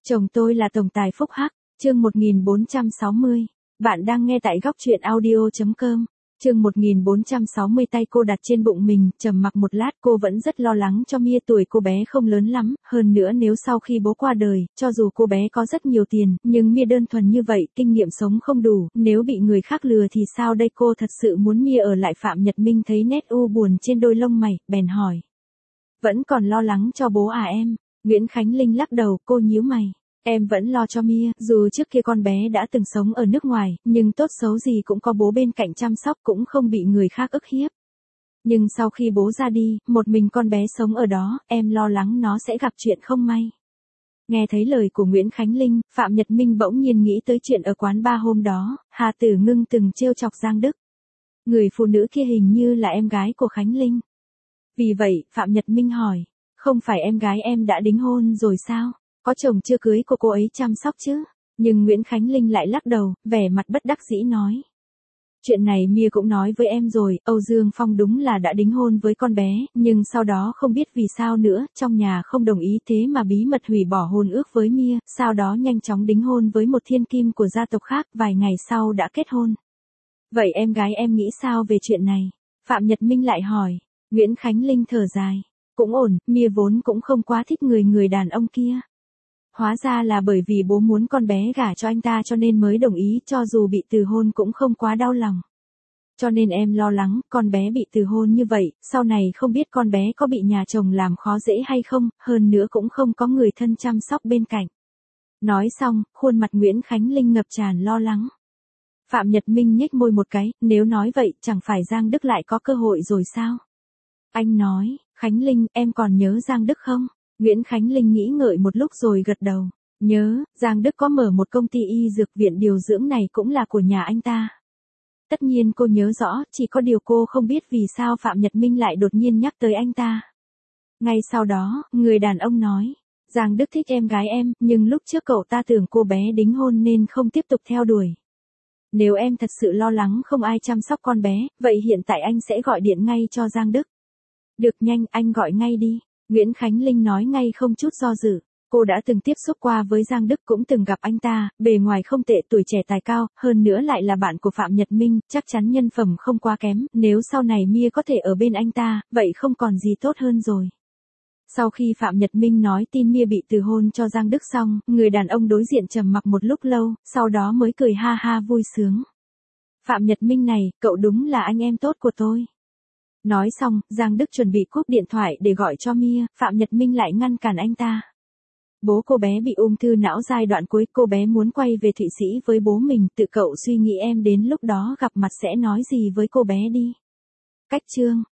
Chồng tôi là tổng tài phúc hắc, chương 1460. Bạn đang nghe tại góc truyện audio.com. Chương 1460 tay cô đặt trên bụng mình, trầm mặc một lát cô vẫn rất lo lắng cho Mia, tuổi cô bé không lớn lắm, hơn nữa nếu sau khi bố qua đời, cho dù cô bé có rất nhiều tiền, nhưng Mia đơn thuần như vậy, kinh nghiệm sống không đủ, nếu bị người khác lừa thì sao đây, cô thật sự muốn Mia ở lại. Phạm Nhật Minh thấy nét u buồn trên đôi lông mày, bèn hỏi. Vẫn còn lo lắng cho bố à em? Nguyễn Khánh Linh lắc đầu, cô nhíu mày. Em vẫn lo cho Mia, dù trước kia con bé đã từng sống ở nước ngoài, nhưng tốt xấu gì cũng có bố bên cạnh chăm sóc, cũng không bị người khác ức hiếp. Nhưng sau khi bố ra đi, một mình con bé sống ở đó, em lo lắng nó sẽ gặp chuyện không may. Nghe thấy lời của Nguyễn Khánh Linh, Phạm Nhật Minh bỗng nhiên nghĩ tới chuyện ở quán bar hôm đó, Hà Tử Ngưng từng trêu chọc Giang Đức. Người phụ nữ kia hình như là em gái của Khánh Linh. Vì vậy, Phạm Nhật Minh hỏi, không phải em gái em đã đính hôn rồi sao? Có chồng chưa cưới cô ấy chăm sóc chứ? Nhưng Nguyễn Khánh Linh lại lắc đầu, vẻ mặt bất đắc dĩ nói. Chuyện này Mia cũng nói với em rồi, Âu Dương Phong đúng là đã đính hôn với con bé, nhưng sau đó không biết vì sao nữa, trong nhà không đồng ý thế mà bí mật hủy bỏ hôn ước với Mia, sau đó nhanh chóng đính hôn với một thiên kim của gia tộc khác, vài ngày sau đã kết hôn. Vậy em gái em nghĩ sao về chuyện này? Phạm Nhật Minh lại hỏi. Nguyễn Khánh Linh thở dài. Cũng ổn, Mia vốn cũng không quá thích người đàn ông kia. Hóa ra là bởi vì bố muốn con bé gả cho anh ta cho nên mới đồng ý, cho dù bị từ hôn cũng không quá đau lòng. Cho nên em lo lắng, con bé bị từ hôn như vậy, sau này không biết con bé có bị nhà chồng làm khó dễ hay không, hơn nữa cũng không có người thân chăm sóc bên cạnh. Nói xong, khuôn mặt Nguyễn Khánh Linh ngập tràn lo lắng. Phạm Nhật Minh nhếch môi một cái, nếu nói vậy, chẳng phải Giang Đức lại có cơ hội rồi sao? Anh nói, Khánh Linh, em còn nhớ Giang Đức không? Nguyễn Khánh Linh nghĩ ngợi một lúc rồi gật đầu. Nhớ, Giang Đức có mở một công ty y dược, viện điều dưỡng này cũng là của nhà anh ta. Tất nhiên cô nhớ rõ, chỉ có điều cô không biết vì sao Phạm Nhật Minh lại đột nhiên nhắc tới anh ta. Ngay sau đó, người đàn ông nói, Giang Đức thích em gái em, nhưng lúc trước cậu ta tưởng cô bé đính hôn nên không tiếp tục theo đuổi. Nếu em thật sự lo lắng không ai chăm sóc con bé, vậy hiện tại anh sẽ gọi điện ngay cho Giang Đức. Được, nhanh, anh gọi ngay đi. Nguyễn Khánh Linh nói ngay không chút do dự. Cô đã từng tiếp xúc qua với Giang Đức, cũng từng gặp anh ta, bề ngoài không tệ, tuổi trẻ tài cao, hơn nữa lại là bạn của Phạm Nhật Minh, chắc chắn nhân phẩm không quá kém, nếu sau này Mia có thể ở bên anh ta, vậy không còn gì tốt hơn rồi. Sau khi Phạm Nhật Minh nói tin Mia bị từ hôn cho Giang Đức xong, người đàn ông đối diện trầm mặc một lúc lâu, sau đó mới cười ha ha vui sướng. Phạm Nhật Minh này, cậu đúng là anh em tốt của tôi. Nói xong, Giang Đức chuẩn bị cúp điện thoại để gọi cho Mia, Phạm Nhật Minh lại ngăn cản anh ta. Bố cô bé bị ung thư não giai đoạn cuối, cô bé muốn quay về Thụy Sĩ với bố mình, tự cậu suy nghĩ em đến lúc đó gặp mặt sẽ nói gì với cô bé đi. Cách chương.